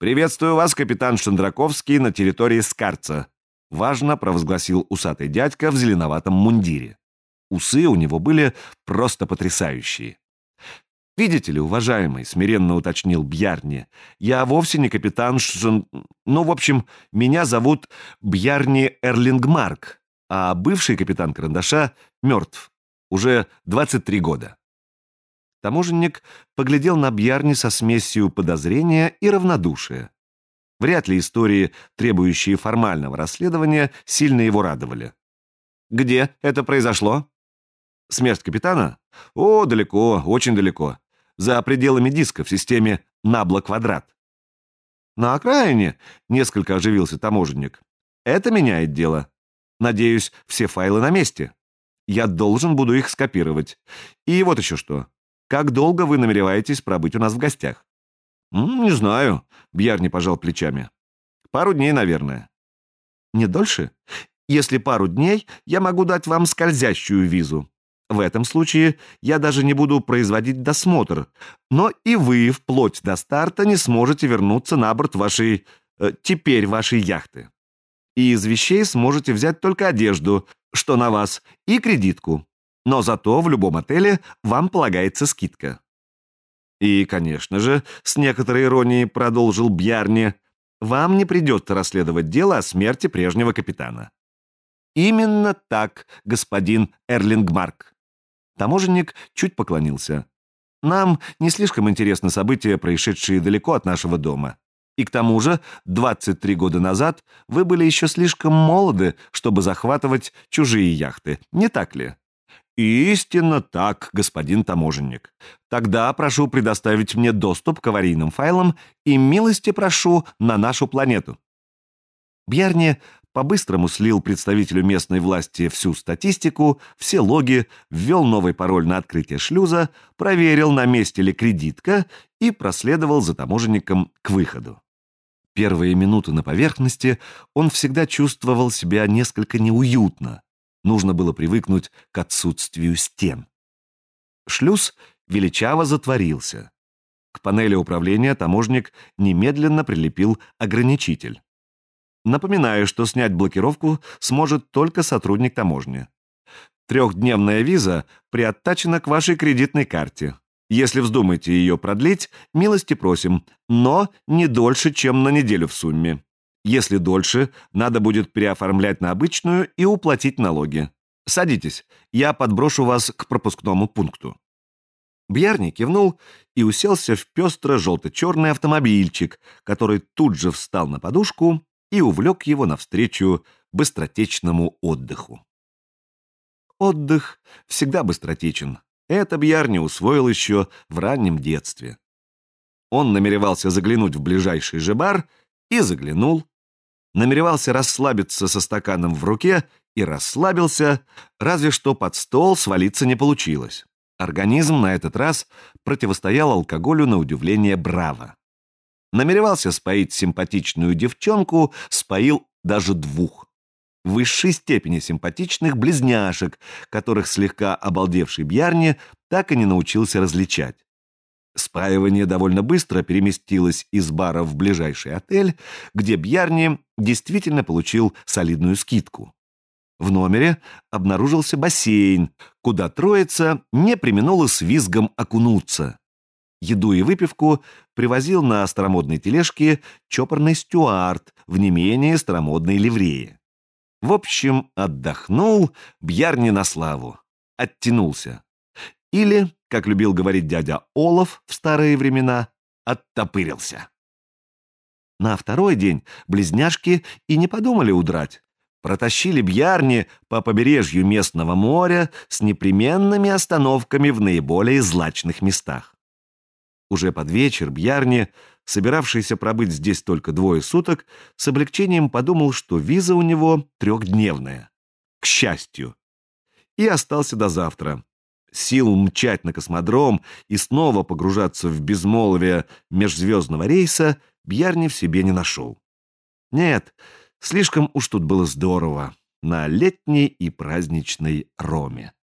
«Приветствую вас, капитан Шандраковский, на территории Скарца», — важно провозгласил усатый дядька в зеленоватом мундире. Усы у него были просто потрясающие. «Видите ли, уважаемый», — смиренно уточнил Бьярни, — «я вовсе не капитан Ну, в общем, меня зовут Бьярни Эрлингмарк, а бывший капитан Карандаша мертв. Уже 23 года». Таможенник поглядел на Бьярни со смесью подозрения и равнодушия. Вряд ли истории, требующие формального расследования, сильно его радовали. «Где это произошло?» «Смерть капитана? О, далеко, очень далеко. За пределами диска в системе Набла-квадрат». «На окраине?» — несколько оживился таможенник. «Это меняет дело. Надеюсь, все файлы на месте. Я должен буду их скопировать. И вот еще что. Как долго вы намереваетесь пробыть у нас в гостях?» «Не знаю», — Бьярни пожал плечами. «Пару дней, наверное». «Не дольше? Если пару дней, я могу дать вам скользящую визу. В этом случае я даже не буду производить досмотр, но и вы вплоть до старта не сможете вернуться на борт теперь вашей яхты. И из вещей сможете взять только одежду, что на вас, и кредитку. Но зато в любом отеле вам полагается скидка». «И, конечно же, с некоторой иронией продолжил Бьярни, вам не придется расследовать дело о смерти прежнего капитана». «Именно так, господин Эрлингмарк». Таможенник чуть поклонился. «Нам не слишком интересны события, происшедшие далеко от нашего дома. И к тому же 23 года назад вы были еще слишком молоды, чтобы захватывать чужие яхты, не так ли?» «Истинно так, господин таможенник. Тогда прошу предоставить мне доступ к аварийным файлам и милости прошу на нашу планету». Бьярни по-быстрому слил представителю местной власти всю статистику, все логи, ввел новый пароль на открытие шлюза, проверил, на месте ли кредитка, и проследовал за таможенником к выходу. Первые минуты на поверхности он всегда чувствовал себя несколько неуютно. Нужно было привыкнуть к отсутствию стен. Шлюз величаво затворился. К панели управления таможник немедленно прилепил ограничитель. Напоминаю, что снять блокировку сможет только сотрудник таможни. 3-дневная виза приоттачена к вашей кредитной карте. Если вздумаете ее продлить, милости просим, но не дольше, чем на неделю в сумме. Если дольше, надо будет переоформлять на обычную и уплатить налоги. Садитесь, я подброшу вас к пропускному пункту». Бьярни кивнул и уселся в пестро-желто-черный автомобильчик, который тут же встал на подушку и увлек его навстречу быстротечному отдыху. Отдых всегда быстротечен. Это Бьярни усвоил еще в раннем детстве. Он намеревался заглянуть в ближайший же бар и заглянул. Намеревался расслабиться со стаканом в руке и расслабился, разве что под стол свалиться не получилось. Организм на этот раз противостоял алкоголю на удивление браво. Намеревался споить симпатичную девчонку, споил даже 2. В высшей степени симпатичных близняшек, которых слегка обалдевший Бьярни так и не научился различать. Спаивание довольно быстро переместилось из бара в ближайший отель, где Бьярни действительно получил солидную скидку. В номере обнаружился бассейн, куда троица не преминула с визгом окунуться. Еду и выпивку привозил на старомодной тележке чопорный стюард в не менее старомодной ливрее. В общем, отдохнул Бьярни на славу, оттянулся. Или, как любил говорить дядя Олаф в старые времена, оттопырился. На второй день близняшки и не подумали удрать. Протащили Бьярни по побережью местного моря с непременными остановками в наиболее злачных местах. Уже под вечер Бьярни, собиравшийся пробыть здесь только 2 суток, с облегчением подумал, что виза у него 3-дневная. К счастью. И остался до завтра. Сил мчать на космодром и снова погружаться в безмолвие межзвездного рейса Бьярни в себе не нашел. Нет, слишком уж тут было здорово на летней и праздничной Роме.